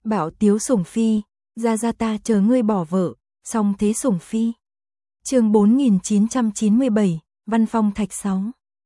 Bảo Tiếu sủng phi, ra ta chờ ngươi bỏ vợ, song thế sủng phi. Chương 4997, Văn Phong Thạch 6.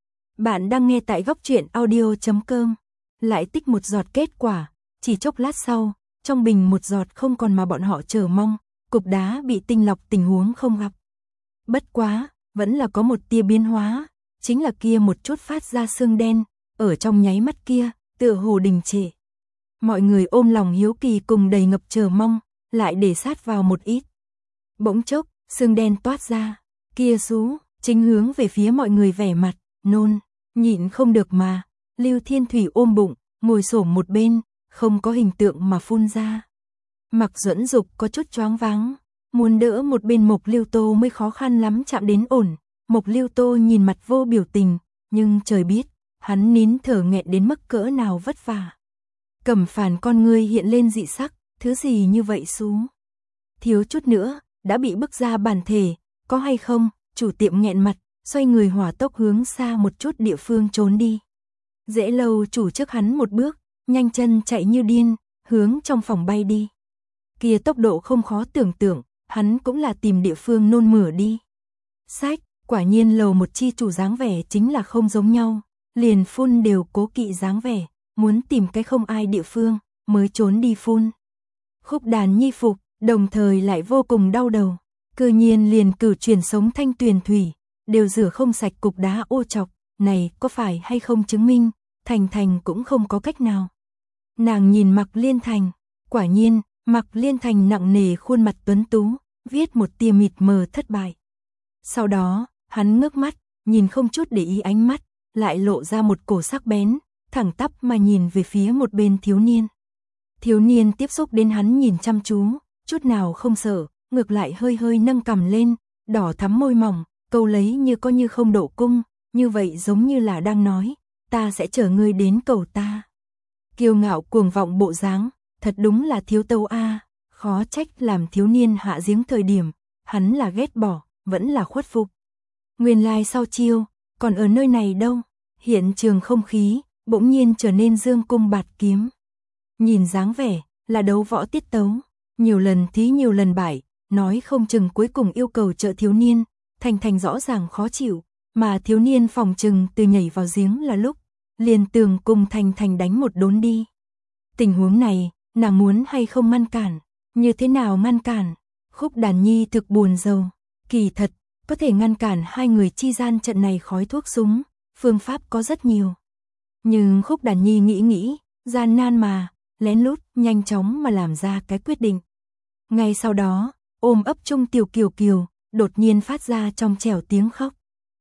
Bạn đang nghe tại góc truyện audio.com. Lại tích một giọt kết quả, chỉ chốc lát sau, trong bình một giọt không còn mà bọn họ chờ mong, cục đá bị tinh lọc tình huống không gặp. Bất quá, vẫn là có một tia biến hóa, chính là kia một chút phát ra sương đen, ở trong nháy mắt kia, tựa hồ đình trệ. Mọi người ôm lòng hiếu kỳ cùng đầy ngập chờ mong, lại để sát vào một ít. Bỗng chốc, sương đen toát ra, kia xú, chính hướng về phía mọi người vẻ mặt, nôn, nhịn không được mà. Lưu Thiên Thủy ôm bụng, ngồi xổm một bên, không có hình tượng mà phun ra. Mạc Duẫn Dục có chút choáng váng, muốn đỡ một bên Mộc Lưu Tô mới khó khăn lắm chạm đến ổn. Mộc Lưu Tô nhìn mặt vô biểu tình, nhưng trời biết, hắn nín thở nghẹn đến mức cỡ nào vất vả. Cẩm Phàn con ngươi hiện lên dị sắc, thứ gì như vậy xú. Thiếu chút nữa, đã bị bức ra bản thể, có hay không, chủ tiệm nghẹn mặt, xoay người hỏa tốc hướng xa một chút địa phương trốn đi. Dễ Lâu chủ trước hắn một bước, nhanh chân chạy như điên, hướng trong phòng bay đi. Kia tốc độ không khó tưởng tượng, hắn cũng là tìm địa phương nôn mửa đi. Sách, quả nhiên Lầu một chi chủ dáng vẻ chính là không giống nhau, liền phun đều cố kỵ dáng vẻ, muốn tìm cái không ai địa phương, mới trốn đi phun. Khúc Đàn Nhi phục, đồng thời lại vô cùng đau đầu, cư nhiên liền cử chuyển sống thanh tuyền thủy, đều rửa không sạch cục đá ô chọc, này có phải hay không chứng minh, Thành Thành cũng không có cách nào. Nàng nhìn Mạc Liên Thành, quả nhiên, Mạc Liên Thành nặng nề khuôn mặt tuấn tú, viết một tia mịt mờ thất bại. Sau đó, hắn ngước mắt, nhìn không chút để ý ánh mắt, lại lộ ra một cổ sắc bén, thẳng tắp mà nhìn về phía một bên thiếu niên. Thiếu niên tiếp xúc đến hắn nhìn chăm chú, chút nào không sợ, ngược lại hơi hơi nâng cằm lên, đỏ thắm môi mỏng, câu lấy như có như không độ cung, như vậy giống như là đang nói, ta sẽ chờ ngươi đến cầu ta. Kiêu ngạo cuồng vọng bộ dáng, thật đúng là thiếu tâu a, khó trách làm thiếu niên hạ giếng thời điểm, hắn là ghét bỏ, vẫn là khuất phục. Nguyên lai sau chiêu, còn ở nơi này đâu, hiện trường không khí, bỗng nhiên trở nên dương cung bạt kiếm. Nhìn dáng vẻ, là đấu võ tiết tấu, nhiều lần thí nhiều lần bại, nói không chừng cuối cùng yêu cầu trợ thiếu niên, Thành Thành rõ ràng khó chịu, mà thiếu niên phòng chừng từ nhảy vào giếng là lúc, liền tường cùng Thành Thành đánh một đốn đi. Tình huống này, nàng muốn hay không ngăn cản, như thế nào ngăn cản, Khúc Đàn Nhi thực buồn rầu, kỳ thật, có thể ngăn cản hai người chi gian trận này khói thuốc súng, phương pháp có rất nhiều. Nhưng Khúc Đàn Nhi nghĩ, gian nan mà, lén lút, nhanh chóng mà làm ra cái quyết định. Ngay sau đó, ôm ấp chung Tiểu Kiều Kiều, đột nhiên phát ra trong trẻo tiếng khóc.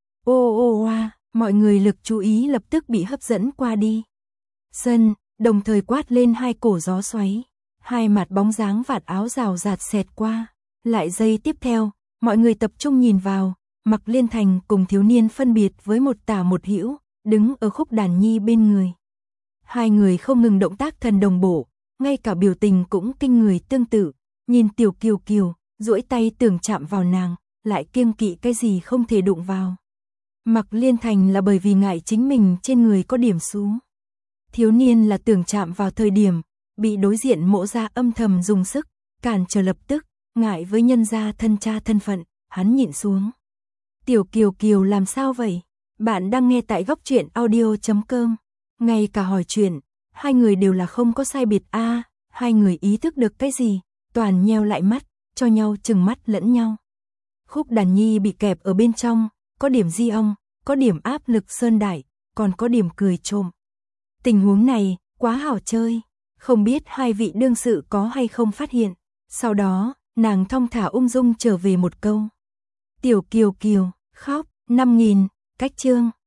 Ô ô oa, mọi người lực chú ý lập tức bị hấp dẫn qua đi. Sân, đồng thời quát lên hai cổ gió xoáy, hai mặt bóng dáng vạt áo rào rạt xẹt qua. Lại giây tiếp theo, mọi người tập trung nhìn vào, Mạc Liên Thành cùng thiếu niên phân biệt với một tả một hữu, đứng ở Khúc Đàn Nhi bên người. Hai người không ngừng động tác thần đồng bộ, ngay cả biểu tình cũng kinh người tương tự, nhìn Tiểu Kiều Kiều, duỗi tay tưởng chạm vào nàng, lại kiêng kỵ cái gì không thể đụng vào. Mạc Liên Thành là bởi vì ngại chính mình trên người có điểm xú. Thiếu niên là tưởng chạm vào thời điểm, bị đối diện Mộ gia âm thầm dùng sức, cản trở lập tức, ngại với nhân gia thân cha thân phận, hắn nhịn xuống. Tiểu Kiều Kiều làm sao vậy? Bạn đang nghe tại góc truyện audio.com. Ngay cả hỏi chuyện, hai người đều là không có sai biệt a, hai người ý thức được cái gì, toàn nheo lại mắt, cho nhau chừng mắt lẫn nhau. Khúc Đàn Nhi bị kẹp ở bên trong, có điểm di ong, có điểm áp lực sơn đại, còn có điểm cười trộm. Tình huống này, quá hảo chơi, không biết hai vị đương sự có hay không phát hiện. Sau đó, nàng thong thả ung dung trở về một câu. Tiểu Kiều Kiều, khóc, 5.000, cách chương.